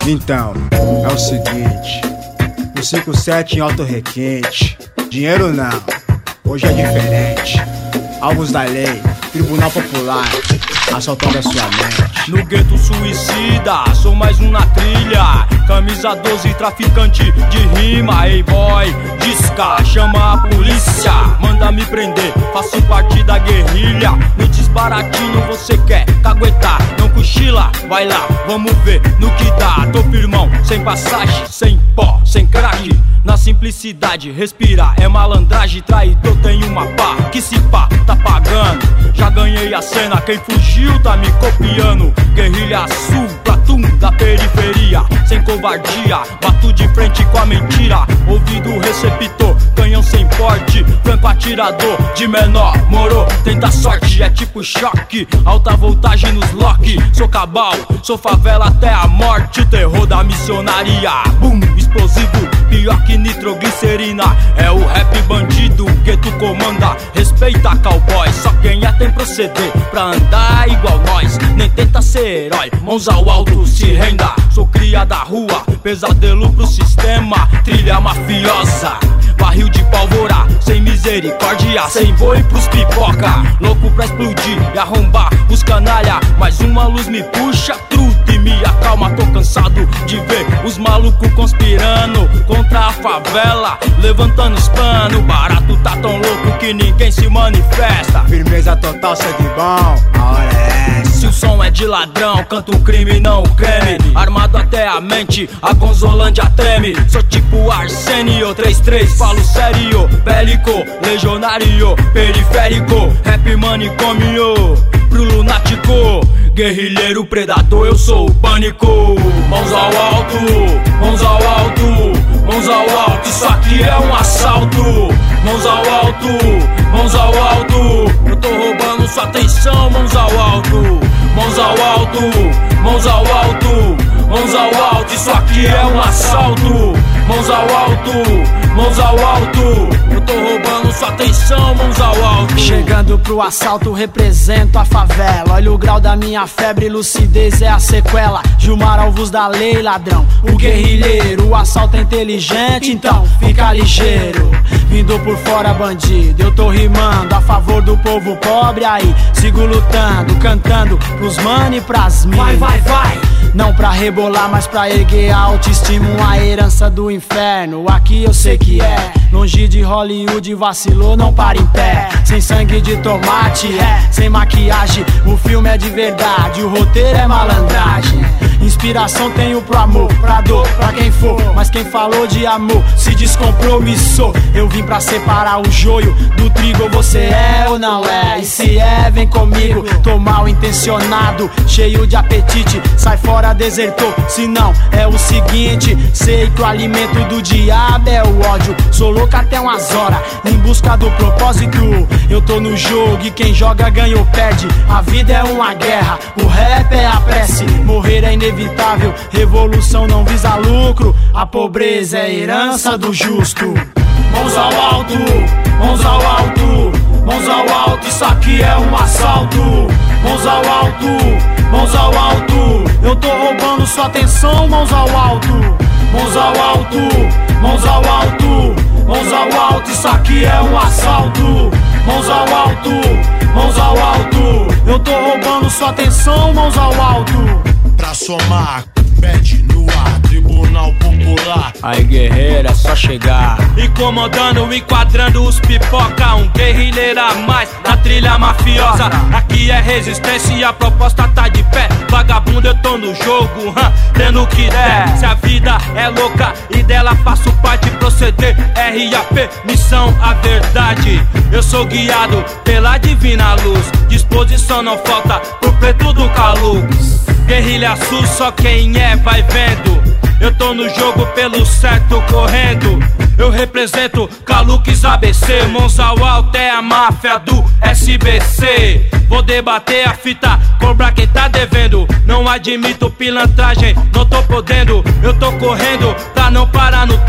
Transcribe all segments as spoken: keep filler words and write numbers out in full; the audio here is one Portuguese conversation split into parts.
Então, é o seguinte, o cinco sete em alto requinte, dinheiro não, hoje é diferente. Alvos da lei, tribunal popular, assaltando a sua mente. No gueto suicida, sou mais um na trilha. Camisa doze, traficante de rima. Ei boy, disca, chama a polícia. Manda me prender, faço parte da guerrilha. No desbaratinho você quer caguetar, não cochila, vai lá, vamos ver no que dá. Tô firmão, sem passagem, sem pó, sem crack. Na simplicidade, respirar é malandragem. Traidor tem uma pá, que se pá, tá pagando. Já ganhei a cena, quem fugiu tá me copiando. Guerrilha sul, platum da periferia. Sem covardia, bato de frente com a mentira. Ouvido receptor, canhão sem porte. Franco atirador, de menor, moro, tenta sorte. É tipo choque, alta voltagem nos lock. Sou cabal, sou favela até a morte. Terror da missionaria, boom, explosivo, pior que nitroglicerina. É o rap bandido, gueto comanda. Respeita cowboy, só quem é tem proceder pra andar igual nós. Nem tenta ser herói, mãos ao alto, se renda. Sou cria da rua, pesadelo pro sistema. Trilha mafiosa, barril de pólvora, sem misericórdia, sem boi pros pipoca. Louco pra explodir e arrombar os canalha. Mais uma luz me puxa, truta e me acalma. Tô cansado de ver os malucos conspirando contra a favela, levantando os panos. Barato tá tão louco que ninguém se manifesta. Firmeza total, sangue bom, a hora é essa. Se o som é de ladrão, canto um crime, não um creme. Armado até a mente, a Gonzolândia treme. Sou tipo Arsenio, três três, falo sério. Bélico, legionário, periférico. Rap manicômio, pro lunático. Guerrilheiro, predador, eu sou o pânico. Mãos ao alto, mãos ao alto, mãos ao alto. Isso aqui é um assalto. Mãos ao alto, mãos ao alto. Eu tô roubando sua atenção, mãos ao alto. Mãos ao alto, mãos ao alto, mãos ao alto. Isso aqui é um assalto. Mãos ao alto, mãos ao alto. Eu tô roubando sua atenção, mãos ao alto. Chegando pro assalto, represento a favela. Olha o grau da minha febre, lucidez é a sequela. Gilmar Alvos da lei, ladrão, o guerrilheiro. O assalto é inteligente, então fica ligeiro. Vindo por fora bandido, eu tô rimando a favor do povo pobre. Aí, sigo lutando, cantando pros mano e pras mim. Vai, vai, vai. Não pra rebolar, mas pra erguer a autoestima. Uma herança do inferno, aqui eu sei que é. Longe de Hollywood, vacilou, não para em pé. Sem sangue de tomate, é. Sem maquiagem, o filme é de verdade. O roteiro é malandragem. Inspiração tenho pro amor, pra dor, pra quem for. Mas quem falou de amor se descompromissou. Eu vim pra separar o joio do trigo. Você é ou não é? E se é, vem comigo. Tô mal intencionado, cheio de apetite. Sai fora, desertor, se não é o seguinte. Sei que o alimento do diabo é o ódio. Sou louco até umas horas, em busca do propósito. Eu tô no jogo e quem joga ganha ou perde. A vida é uma guerra, o rap é a prece. Morrer é inevitável, revolução não visa lucro. A pobreza é herança do justo. Mãos ao alto, mãos ao alto, mãos ao alto. Isso aqui é um assalto. Mãos ao alto, mãos ao alto. Eu tô roubando sua atenção, mãos ao alto. Mãos ao alto, mãos ao alto, mãos ao alto. Isso aqui é um assalto. Mãos ao alto, mãos ao alto. Eu tô roubando sua atenção, mãos ao alto. Pra somar, pede no ar, Tribunal Popular. Aí guerreiro, é só chegar. E comandando, enquadrando os pipoca. Um guerrilheiro a mais na trilha mafiosa. Aqui é resistência e a proposta tá de pé. Vagabundo, eu tô no jogo, hum, tendo o que der. Se a vida é louca e dela faço parte, proceder R A P, missão a verdade. Eu sou guiado pela divina luz. Disposição não falta pro preto do Calux. Guerrilha sul, só quem é vai vendo. Eu tô no jogo pelo certo correndo. Eu represento Calux A B C. Mãos ao alto é a máfia do S B C. Vou debater a fita, cobrar quem tá devendo. Não admito pilantragem, não tô podendo. Eu tô correndo pra não parar no tempo.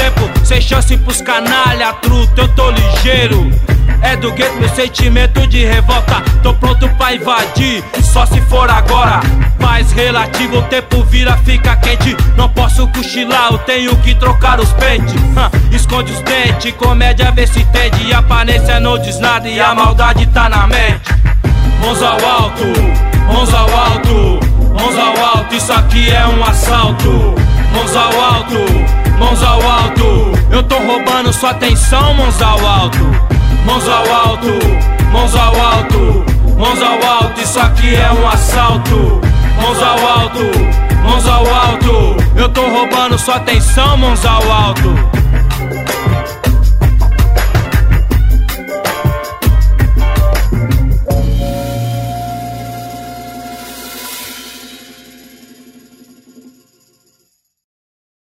sem chance pros canalha, truta, eu tô ligeiro. É do gueto meu sentimento de revolta, tô pronto pra invadir, só se for agora. Paz relativo, o tempo vira, fica quente. Não posso cochilar, eu tenho que trocar os pentes. Esconde os dentes, comédia vê se entende. A aparência não diz nada e a maldade tá na mente. Mãos ao alto, mãos ao alto, mãos ao alto, isso aqui é um assalto. Mãos ao alto, mãos ao alto, eu tô roubando sua atenção, mãos ao alto. Mãos ao alto, mãos ao alto, mãos ao alto, isso aqui é um assalto. Mãos ao alto, mãos ao alto, eu tô roubando sua atenção, mãos ao alto.